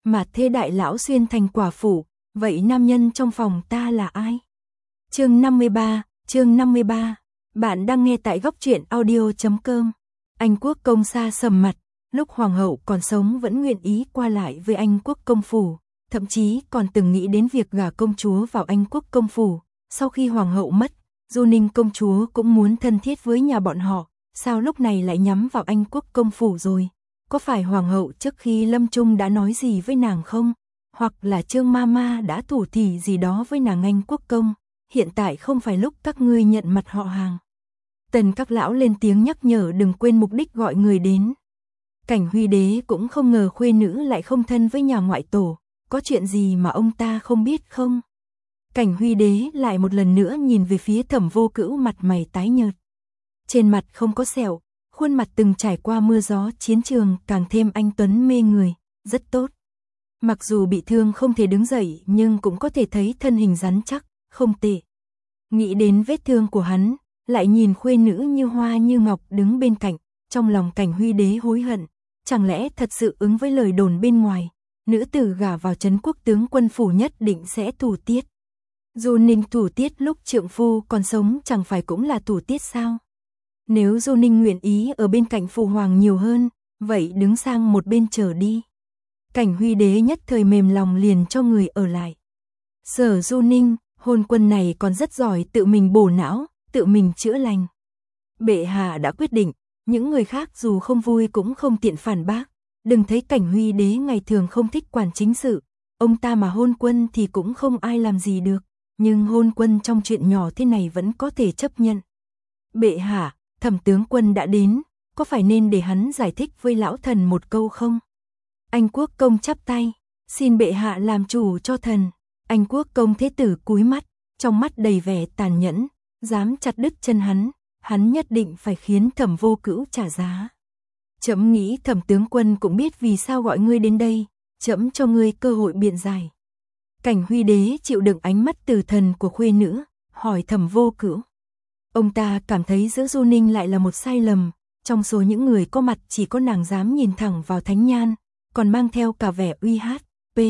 mà thê đại lão xuyên thành quả phụ, vậy nam nhân trong phòng ta là ai? Chương 53, bạn đang nghe tại góc truyện audio.com. Anh quốc công xa sầm mặt, lúc hoàng hậu còn sống vẫn nguyện ý qua lại với anh quốc công phủ, thậm chí còn từng nghĩ đến việc gả công chúa vào anh quốc công phủ. Sau khi hoàng hậu mất, Du Ninh công chúa cũng muốn thân thiết với nhà bọn họ, sao lúc này lại nhắm vào anh quốc công phủ rồi? Có phải hoàng hậu trước khi lâm chung đã nói gì với nàng không? Hoặc là Trương Mama đã thủ thỉ gì đó với nàng anh quốc công? Hiện tại không phải lúc các ngươi nhận mặt họ hàng. Tần các lão lên tiếng nhắc nhở đừng quên mục đích gọi người đến. Cảnh Huy đế cũng không ngờ khuê nữ lại không thân với nhà ngoại tổ, có chuyện gì mà ông ta không biết không? Cảnh Huy đế lại một lần nữa nhìn về phía Thẩm Vô Cữu, mặt mày tái nhợt. Trên mặt không có sẹo, khuôn mặt từng trải qua mưa gió chiến trường càng thêm anh tuấn mê người, rất tốt. Mặc dù bị thương không thể đứng dậy nhưng cũng có thể thấy thân hình rắn chắc, không tệ. Nghĩ đến vết thương của hắn, lại nhìn khuê nữ như hoa như ngọc đứng bên cạnh, trong lòng Cảnh Huy đế hối hận, chẳng lẽ thật sự ứng với lời đồn bên ngoài, nữ tử gả vào trấn quốc tướng quân phủ nhất định sẽ thủ tiết. Du Ninh thủ tiết lúc trượng phu còn sống chẳng phải cũng là thủ tiết sao? Nếu Du Ninh nguyện ý ở bên cạnh phụ hoàng nhiều hơn, vậy đứng sang một bên chờ đi. Cảnh Huy đế nhất thời mềm lòng liền cho người ở lại. Sở Du Ninh, hôn quân này còn rất giỏi tự mình bổ não, tự mình chữa lành. Bệ hạ đã quyết định, những người khác dù không vui cũng không tiện phản bác. Đừng thấy Cảnh Huy đế ngày thường không thích quản chính sự, ông ta mà hôn quân thì cũng không ai làm gì được, nhưng hôn quân trong chuyện nhỏ thế này vẫn có thể chấp nhận. Bệ hạ, Thẩm tướng quân đã đến, có phải nên để hắn giải thích với lão thần một câu không? Anh quốc công chắp tay, xin bệ hạ làm chủ cho thần. Anh quốc công thế tử cúi mắt, trong mắt đầy vẻ tàn nhẫn, dám chặt đứt chân hắn nhất định phải khiến Thẩm Vô Cữu trả giá. Trẫm nghĩ Thẩm tướng quân cũng biết vì sao gọi ngươi đến đây, trẫm cho ngươi cơ hội biện giải. Cảnh Huy đế chịu đựng ánh mắt từ thần của khuê nữ, hỏi Thẩm Vô Cữu. Ông ta cảm thấy giữa Du Ninh lại là một sai lầm, trong số những người có mặt chỉ có nàng dám nhìn thẳng vào thánh nhan, còn mang theo cả vẻ uy hát,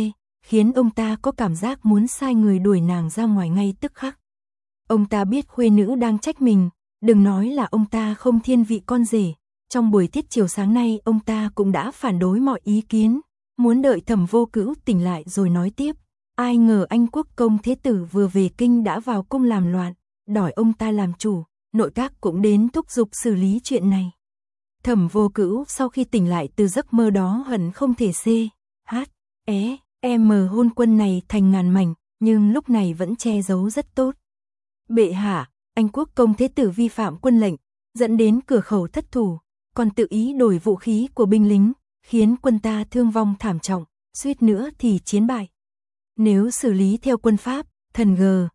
khiến ông ta có cảm giác muốn sai người đuổi nàng ra ngoài ngay tức khắc. Ông ta biết khuê nữ đang trách mình, đừng nói là ông ta không thiên vị con rể, trong buổi tiết chiều sáng nay ông ta cũng đã phản đối mọi ý kiến, muốn đợi Thẩm Vô Cữu tỉnh lại rồi nói tiếp. Ai ngờ anh quốc công thế tử vừa về kinh đã vào cung làm loạn, đòi ông ta làm chủ, nội các cũng đến thúc giục xử lý chuyện này. Thẩm Vô Cữu sau khi tỉnh lại từ giấc mơ đó hận không thể hôn quân này thành ngàn mảnh, nhưng lúc này vẫn che giấu rất tốt. Bệ hạ, anh quốc công thế tử vi phạm quân lệnh, dẫn đến cửa khẩu thất thủ, còn tự ý đổi vũ khí của binh lính, khiến quân ta thương vong thảm trọng, suýt nữa thì chiến bại. Nếu xử lý theo quân pháp, thần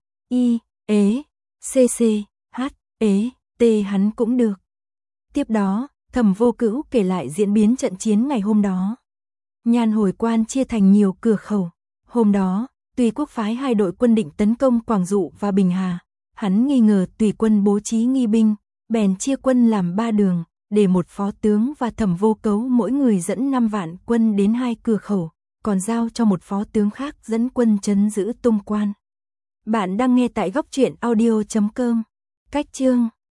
hắn cũng được. Tiếp đó, Thẩm Vô Cữu kể lại diễn biến trận chiến ngày hôm đó. Nhan Hồi Quan chia thành nhiều cửa khẩu. Hôm đó, Tùy Quốc phái 2 đội quân định tấn công Quảng Dụ và Bình Hà. Hắn nghi ngờ Tùy quân bố trí nghi binh, bèn chia quân làm 3 đường, để một phó tướng và Thẩm Vô Cấu mỗi người dẫn 5 vạn quân đến 2 cửa khẩu, còn giao cho một phó tướng khác dẫn quân trấn giữ tung quan. Bạn đang nghe tại góc truyện audio.com. Cách chương